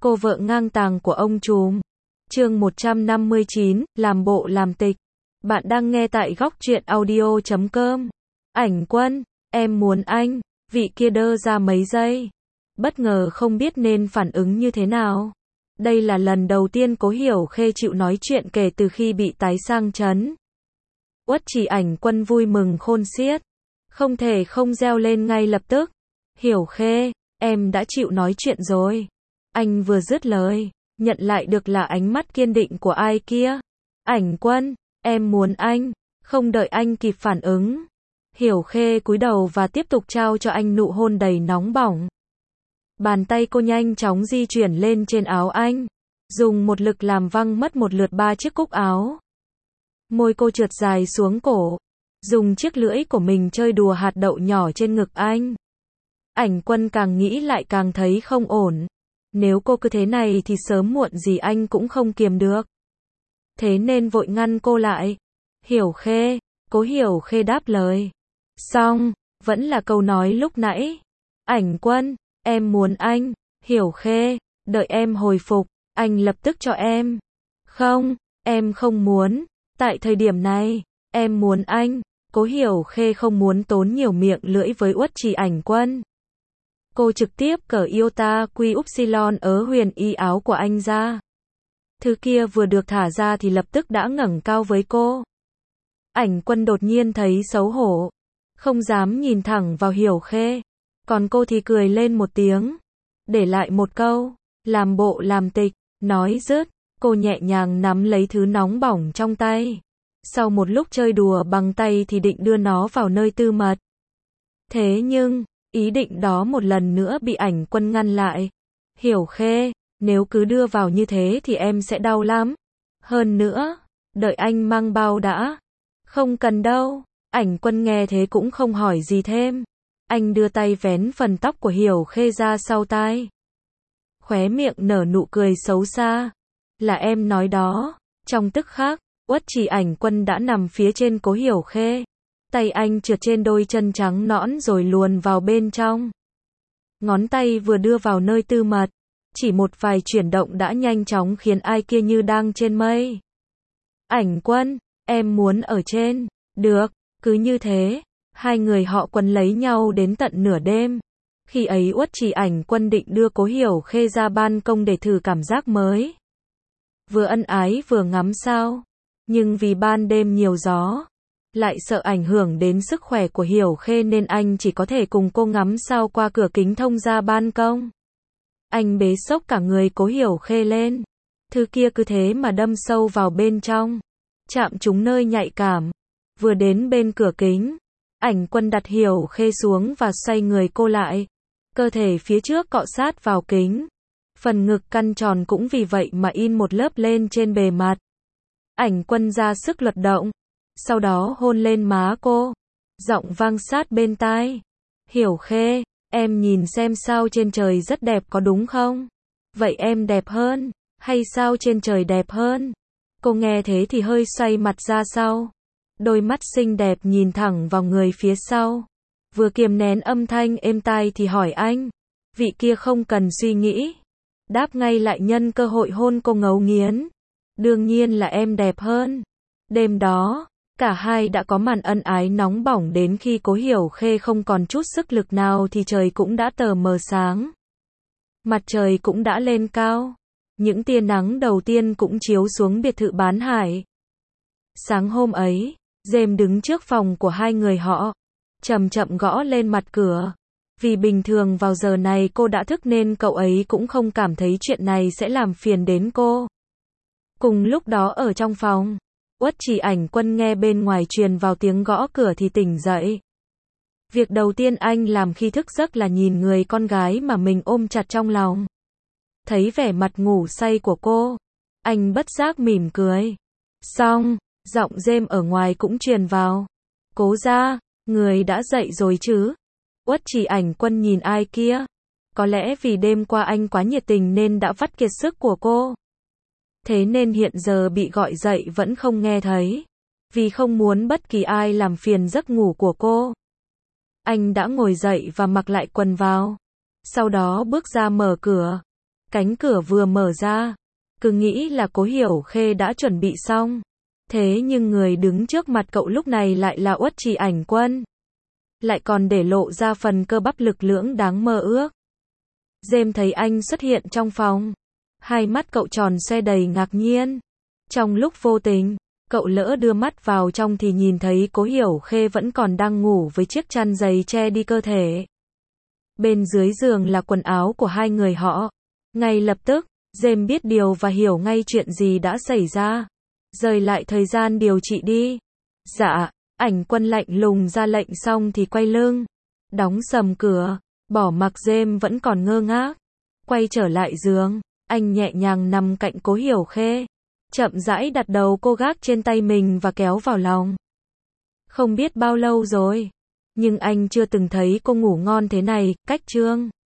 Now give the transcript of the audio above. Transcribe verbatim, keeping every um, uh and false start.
Cô vợ ngang tàng của ông trùm. Chương một trăm năm mươi chín, làm bộ làm tịch. Bạn đang nghe tại góc truyện audio chấm com. Ảnh Quân, em muốn anh. Vị kia đơ ra mấy giây. Bất ngờ không biết nên phản ứng như thế nào. Đây là lần đầu tiên Cố Hiểu Khê chịu nói chuyện kể từ khi bị tái sang chấn. Uất Chỉ Ảnh Quân vui mừng khôn xiết. Không thể không reo lên ngay lập tức. Hiểu Khê, em đã chịu nói chuyện rồi. Anh vừa dứt lời, nhận lại được là ánh mắt kiên định của ai kia. Ảnh Quân, em muốn anh. Không đợi anh kịp phản ứng, Hiểu Khê cúi đầu và tiếp tục trao cho anh nụ hôn đầy nóng bỏng. Bàn tay cô nhanh chóng di chuyển lên trên áo anh, dùng một lực làm văng mất một lượt ba chiếc cúc áo. Môi cô trượt dài xuống cổ, dùng chiếc lưỡi của mình chơi đùa hạt đậu nhỏ trên ngực anh. Ảnh Quân càng nghĩ lại càng thấy không ổn. Nếu cô cứ thế này thì sớm muộn gì anh cũng không kiềm được. Thế nên vội ngăn cô lại. Hiểu Khê, Cố Hiểu Khê đáp lời. Xong, vẫn là câu nói lúc nãy. Ảnh Quân, em muốn anh. Hiểu Khê, đợi em hồi phục, anh lập tức cho em. Không, em không muốn. Tại thời điểm này, em muốn anh. Cố Hiểu Khê không muốn tốn nhiều miệng lưỡi với Uất Chỉ Ảnh Quân. Cô trực tiếp cởi Iota Quy Upsilon ớ huyền y áo của anh ra. Thứ kia vừa được thả ra thì lập tức đã ngẩng cao với cô. Ảnh Quân đột nhiên thấy xấu hổ, không dám nhìn thẳng vào Hiểu Khê. Còn cô thì cười lên một tiếng, để lại một câu, làm bộ làm tịch. Nói dứt, cô nhẹ nhàng nắm lấy thứ nóng bỏng trong tay. Sau một lúc chơi đùa bằng tay thì định đưa nó vào nơi tư mật. Thế nhưng, ý định đó một lần nữa bị Ảnh Quân ngăn lại. Hiểu Khê, nếu cứ đưa vào như thế thì em sẽ đau lắm. Hơn nữa, đợi anh mang bao đã. Không cần đâu. Ảnh Quân nghe thế cũng không hỏi gì thêm. Anh đưa tay vén phần tóc của Hiểu Khê ra sau tai. Khóe miệng nở nụ cười xấu xa. Là em nói đó. Trong tức khắc, Uất Chỉ Ảnh Quân đã nằm phía trên Cố Hiểu Khê. Tay anh trượt trên đôi chân trắng nõn rồi luồn vào bên trong. Ngón tay vừa đưa vào nơi tư mật, chỉ một vài chuyển động đã nhanh chóng khiến ai kia như đang trên mây. Ảnh Quân, em muốn ở trên. Được, cứ như thế. Hai người họ quấn lấy nhau đến tận nửa đêm. Khi ấy Uất Chỉ Ảnh Quân định đưa Cố Hiểu Khê ra ban công để thử cảm giác mới. Vừa ân ái vừa ngắm sao. Nhưng vì ban đêm nhiều gió, lại sợ ảnh hưởng đến sức khỏe của Hiểu Khê nên anh chỉ có thể cùng cô ngắm sao qua cửa kính thông ra ban công. Anh bế xốc cả người Cố Hiểu Khê lên. Thứ kia cứ thế mà đâm sâu vào bên trong, chạm trúng nơi nhạy cảm. Vừa đến bên cửa kính, Ảnh Quân đặt Hiểu Khê xuống và xoay người cô lại. Cơ thể phía trước cọ sát vào kính. Phần ngực căn tròn cũng vì vậy mà in một lớp lên trên bề mặt. Ảnh Quân ra sức luật động, sau đó hôn lên má cô, giọng vang sát bên tai. Hiểu Khê, em nhìn xem sao trên trời rất đẹp có đúng không? Vậy em đẹp hơn, hay sao trên trời đẹp hơn? Cô nghe thế thì hơi xoay mặt ra sau. Đôi mắt xinh đẹp nhìn thẳng vào người phía sau. Vừa kiềm nén âm thanh êm tai thì hỏi anh. Vị kia không cần suy nghĩ, đáp ngay lại nhân cơ hội hôn cô ngấu nghiến. Đương nhiên là em đẹp hơn. Đêm đó, cả hai đã có màn ân ái nóng bỏng đến khi Cố Hiểu Khê không còn chút sức lực nào thì trời cũng đã tờ mờ sáng. Mặt trời cũng đã lên cao. Những tia nắng đầu tiên cũng chiếu xuống biệt thự bán hải. Sáng hôm ấy, Dêm đứng trước phòng của hai người họ, chậm chậm gõ lên mặt cửa. Vì bình thường vào giờ này cô đã thức nên cậu ấy cũng không cảm thấy chuyện này sẽ làm phiền đến cô. Cùng lúc đó ở trong phòng, Uất Chỉ Ảnh Quân nghe bên ngoài truyền vào tiếng gõ cửa thì tỉnh dậy. Việc đầu tiên anh làm khi thức giấc là nhìn người con gái mà mình ôm chặt trong lòng. Thấy vẻ mặt ngủ say của cô, anh bất giác mỉm cười. Xong, giọng Dêm ở ngoài cũng truyền vào. Cố ra, người đã dậy rồi chứ? Uất Chỉ Ảnh Quân nhìn ai kia. Có lẽ vì đêm qua anh quá nhiệt tình nên đã vắt kiệt sức của cô. Thế nên hiện giờ bị gọi dậy vẫn không nghe thấy. Vì không muốn bất kỳ ai làm phiền giấc ngủ của cô, anh đã ngồi dậy và mặc lại quần vào. Sau đó bước ra mở cửa. Cánh cửa vừa mở ra, cứ nghĩ là Cố Hiểu Khê đã chuẩn bị xong. Thế nhưng người đứng trước mặt cậu lúc này lại là Uất Trì Ảnh Quân. Lại còn để lộ ra phần cơ bắp lực lưỡng đáng mơ ước. Dêm thấy anh xuất hiện trong phòng. Hai mắt cậu tròn xoe đầy ngạc nhiên. Trong lúc vô tình, cậu lỡ đưa mắt vào trong thì nhìn thấy Cố Hiểu Khê vẫn còn đang ngủ với chiếc chăn dày che đi cơ thể. Bên dưới giường là quần áo của hai người họ. Ngay lập tức, Dêm biết điều và hiểu ngay chuyện gì đã xảy ra. Rời lại thời gian điều trị đi. Dạ, Ảnh Quân lạnh lùng ra lệnh xong thì quay lưng. Đóng sầm cửa, bỏ mặc Dêm vẫn còn ngơ ngác. Quay trở lại giường, anh nhẹ nhàng nằm cạnh Cố Hiểu Khê. Chậm rãi đặt đầu cô gác trên tay mình và kéo vào lòng. Không biết bao lâu rồi, nhưng anh chưa từng thấy cô ngủ ngon thế này. Cách chương